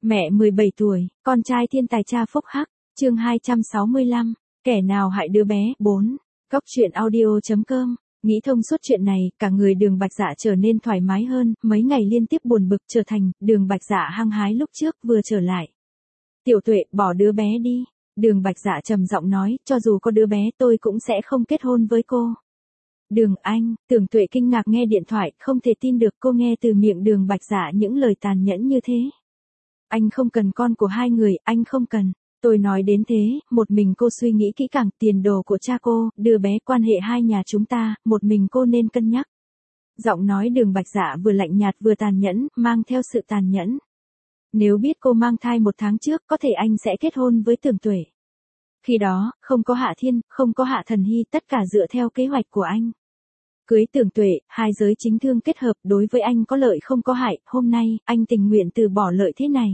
Mẹ 17 tuổi, con trai thiên tài cha phúc hắc, chương 265, kẻ nào hại đứa bé, 4. Góc truyện audio.com, nghĩ thông suốt chuyện này, cả người Đường Bạch Dạ trở nên thoải mái hơn, mấy ngày liên tiếp buồn bực trở thành, Đường Bạch Dạ hăng hái lúc trước vừa trở lại. Tiểu Tuệ, bỏ đứa bé đi. Đường Bạch Dạ trầm giọng nói, cho dù có đứa bé tôi cũng sẽ không kết hôn với cô. Đường Anh, Tưởng Tuệ kinh ngạc nghe điện thoại, không thể tin được cô nghe từ miệng Đường Bạch Dạ những lời tàn nhẫn như thế. Anh không cần con của hai người, anh không cần. Tôi nói đến thế, một mình cô suy nghĩ kỹ càng, tiền đồ của cha cô, đứa bé, quan hệ hai nhà chúng ta, một mình cô nên cân nhắc. Giọng nói Đường Bạch Dạ vừa lạnh nhạt vừa tàn nhẫn, mang theo sự tàn nhẫn. Nếu biết cô mang thai 1 tháng trước, có thể anh sẽ kết hôn với Tưởng Tuệ. Khi đó, không có Hạ Thiên, không có Hạ Thần Hy, tất cả dựa theo kế hoạch của anh. Cưới Tưởng Tuệ, hai giới chính thương kết hợp, đối với anh có lợi không có hại, hôm nay, anh tình nguyện từ bỏ lợi thế này.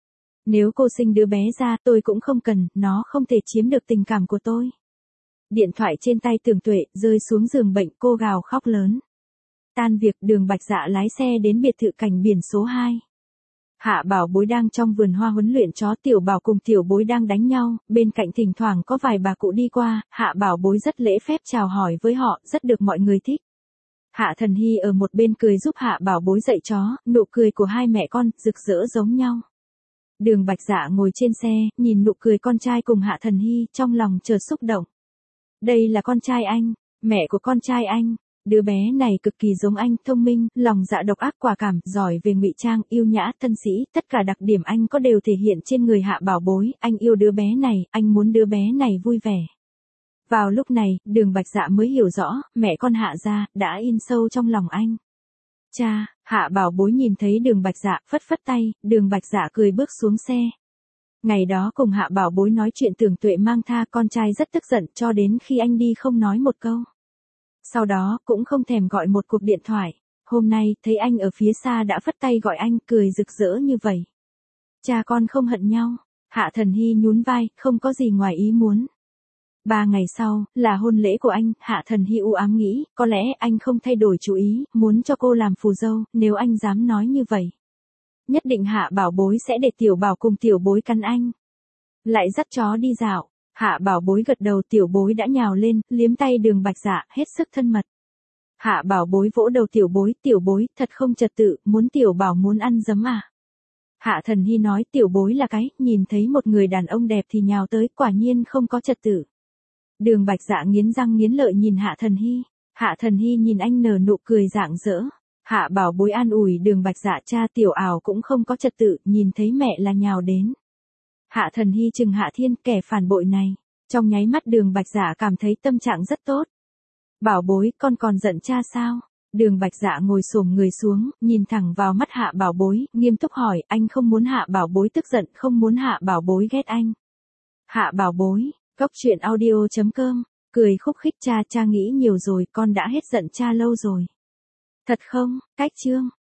Nếu cô sinh đứa bé ra, tôi cũng không cần, nó không thể chiếm được tình cảm của tôi. Điện thoại trên tay Tưởng Tuệ, rơi xuống giường bệnh, cô gào khóc lớn. Tan việc, Đường Bạch Dạ lái xe đến biệt thự cảnh biển số 2. Hạ Bảo Bối đang trong vườn hoa huấn luyện chó, Tiểu Bảo cùng Tiểu Bối đang đánh nhau, bên cạnh thỉnh thoảng có vài bà cụ đi qua, Hạ Bảo Bối rất lễ phép chào hỏi với họ, rất được mọi người thích. Hạ Thần Hy ở một bên cười giúp Hạ Bảo Bối dạy chó, nụ cười của hai mẹ con, rực rỡ giống nhau. Đường Bạch Dạ ngồi trên xe, nhìn nụ cười con trai cùng Hạ Thần Hy, trong lòng chợt xúc động. Đây là con trai anh, mẹ của con trai anh. Đứa bé này cực kỳ giống anh, thông minh, lòng dạ độc ác, quả cảm, giỏi về ngụy trang, yêu nhã, thân sĩ, tất cả đặc điểm anh có đều thể hiện trên người Hạ Bảo Bối, anh yêu đứa bé này, anh muốn đứa bé này vui vẻ. Vào lúc này, Đường Bạch Dạ mới hiểu rõ, mẹ con Hạ gia đã in sâu trong lòng anh. Cha, Hạ Bảo Bối nhìn thấy Đường Bạch Dạ, phất phất tay, Đường Bạch Dạ cười bước xuống xe. Ngày đó cùng Hạ Bảo Bối nói chuyện Tưởng Tuệ mang tha, con trai rất tức giận, cho đến khi anh đi không nói một câu. Sau đó, cũng không thèm gọi một cuộc điện thoại. Hôm nay, thấy anh ở phía xa đã phất tay gọi anh, cười rực rỡ như vậy. Cha con không hận nhau. Hạ Thần Hy nhún vai, không có gì ngoài ý muốn. 3 ngày sau, là hôn lễ của anh, Hạ Thần Hy u ám nghĩ, có lẽ anh không thay đổi chủ ý, muốn cho cô làm phù dâu, nếu anh dám nói như vậy. Nhất định Hạ Bảo Bối sẽ để Tiểu Bảo cùng Tiểu Bối cắn anh. Lại dắt chó đi dạo. Hạ Bảo Bối gật đầu, Tiểu Bối đã nhào lên, liếm tay Đường Bạch Dạ, hết sức thân mật. Hạ Bảo Bối vỗ đầu Tiểu Bối, thật không trật tự, muốn Tiểu Bảo muốn ăn giấm à? Hạ Thần Hy nói, Tiểu Bối là cái, nhìn thấy một người đàn ông đẹp thì nhào tới, quả nhiên không có trật tự. Đường Bạch Dạ nghiến răng nghiến lợi nhìn Hạ Thần Hy. Hạ Thần Hy nhìn anh nở nụ cười rạng rỡ. Hạ Bảo Bối an ủi Đường Bạch Dạ, cha Tiểu Ảo cũng không có trật tự, nhìn thấy mẹ là nhào đến. Hạ Thần Hy chừng Hạ Thiên, kẻ phản bội này. Trong nháy mắt Đường Bạch Dạ cảm thấy tâm trạng rất tốt. Bảo Bối, con còn giận cha sao? Đường Bạch Dạ ngồi xổm người xuống, nhìn thẳng vào mắt Hạ Bảo Bối, nghiêm túc hỏi, anh không muốn Hạ Bảo Bối tức giận, không muốn Hạ Bảo Bối ghét anh. Hạ Bảo Bối, góc truyện audio.com, cười khúc khích, cha nghĩ nhiều rồi, con đã hết giận cha lâu rồi. Thật không? Cách chương.